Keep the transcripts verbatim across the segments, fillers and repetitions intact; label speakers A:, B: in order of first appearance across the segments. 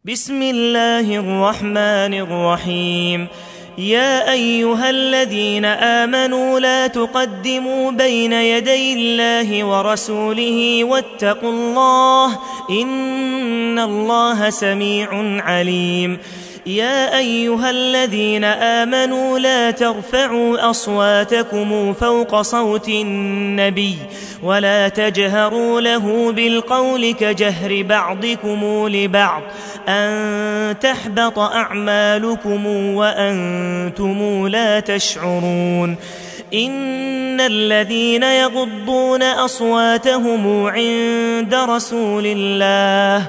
A: بسم الله الرحمن الرحيم. يا أيها الذين آمنوا لا تقدموا بين يدي الله ورسوله واتقوا الله إن الله سميع عليم. يا أيها الذين آمنوا لا ترفعوا أصواتكم فوق صوت النبي ولا تجهروا له بالقول كجهر بعضكم لبعض أن تحبط أعمالكم وأنتم لا تشعرون. إن الذين يغضون أصواتهم عند رسول الله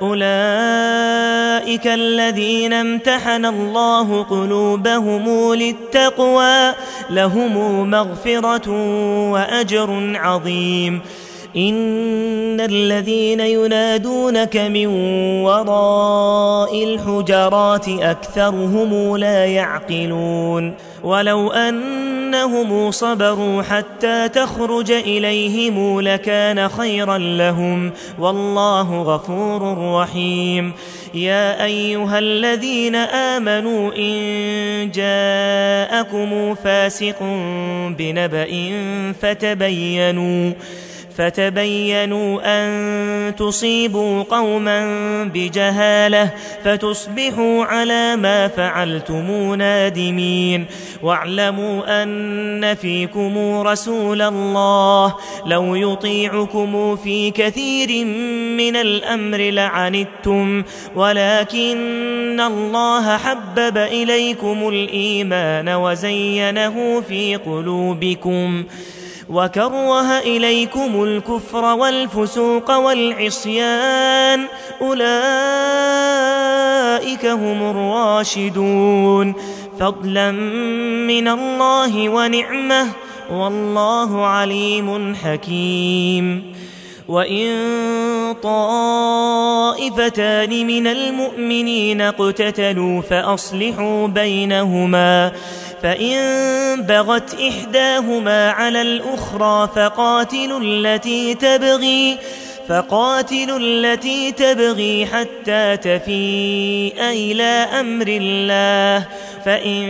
A: أولئك الذين امتحن الله قلوبهم للتقوى لهم مغفرة وأجر عظيم. إن الذين ينادونك من وراء الحجرات أكثرهم لا يعقلون. ولو أنهم صبروا حتى تخرج إليهم لكان خيرا لهم والله غفور رحيم. يا أيها الذين آمنوا إن جاءكم فاسق بنبأ فتبينوا فتبينوا أن تصيبوا قوما بجهالة فتصبحوا على ما فعلتم نادمين. واعلموا أن فيكم رسول الله لو يطيعكم في كثير من الأمر لعنتم ولكن الله حبب إليكم الإيمان وزينه في قلوبكم وكره إليكم الكفر والفسوق والعصيان أولئك هم الراشدون فضلا من الله ونعمه والله عليم حكيم. وإن طائفتان من المؤمنين اقتتلوا فأصلحوا بينهما فإن بغت إحداهما على الأخرى فقاتلوا التي تبغي فقاتلوا التي تبغي حتى تفيء إلى أمر الله فإن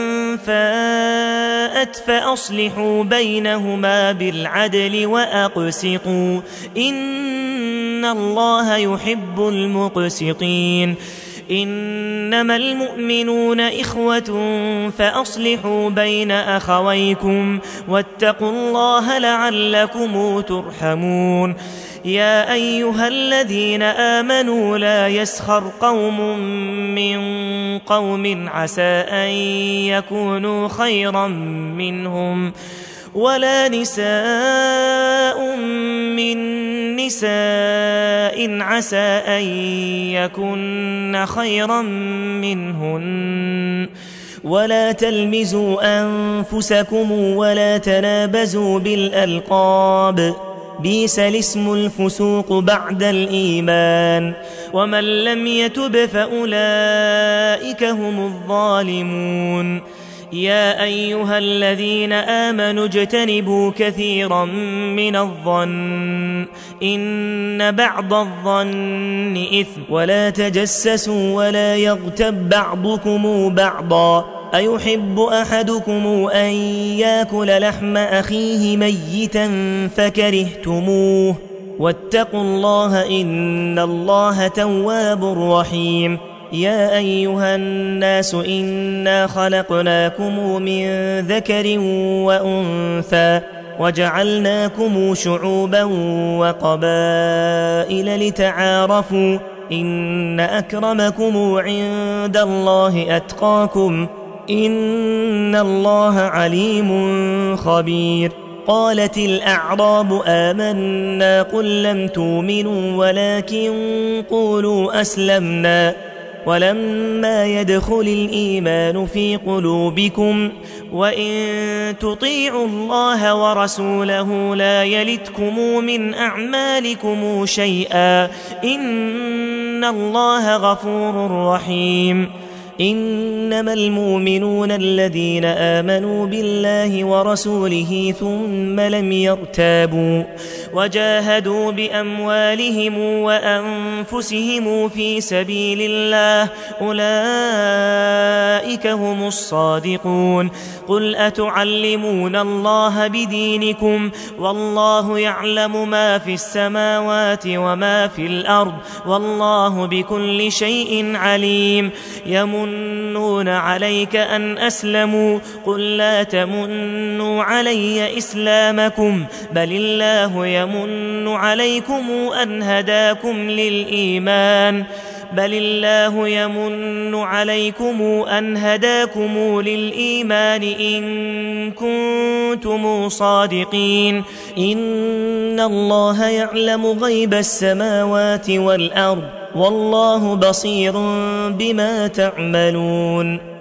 A: فاءت فأصلحوا بينهما بالعدل وأقسطوا إن الله يحب المقسطين. إنما المؤمنون إخوة فأصلحوا بين أخويكم واتقوا الله لعلكم ترحمون. يا أيها الذين آمنوا لا يسخر قوم من قوم عسى أن يكونوا خيرا منهم ولا نساء من نساء عسى أن يكن خيرا منهن ولا تلمزوا أنفسكم ولا تنابزوا بالألقاب بئس الاسم الفسوق بعد الإيمان ومن لم يتب فأولئك هم الظالمون. يا أيها الذين آمنوا اجتنبوا كثيرا من الظن إن بعض الظن إثم ولا تجسسوا ولا يغتب بعضكم بعضا أيحب أحدكم أن يأكل لحم أخيه ميتا فكرهتموه واتقوا الله إن الله تواب رحيم. يا أيها الناس إنا خلقناكم من ذكر وأنثى وجعلناكم شعوبا وقبائل لتعارفوا إن أكرمكم عند الله أتقاكم إن الله عليم خبير. قالت الأعراب آمنا قل لم تؤمنوا ولكن قولوا أسلمنا ولما يدخل الإيمان في قلوبكم وإن تطيعوا الله ورسوله لا يلتكم من أعمالكم شيئا إن الله غفور رحيم. إنما المؤمنون الذين آمنوا بالله ورسوله ثم لم يرتابوا وجاهدوا بأموالهم وأنفسهم في سبيل الله أولئك هم الصادقون قل أتعلمون الله بدينكم والله يعلم ما في السماوات وما في الأرض والله بكل شيء عليم يمنون عليك أن أسلموا قل لا تمنوا علي إسلامكم بل الله يمن عليكم أن هداكم للإيمان بل الله يمن عليكم أن هداكم للإيمان إن كنتم صادقين إن الله يعلم غيب السماوات والأرض والله بصير بما تعملون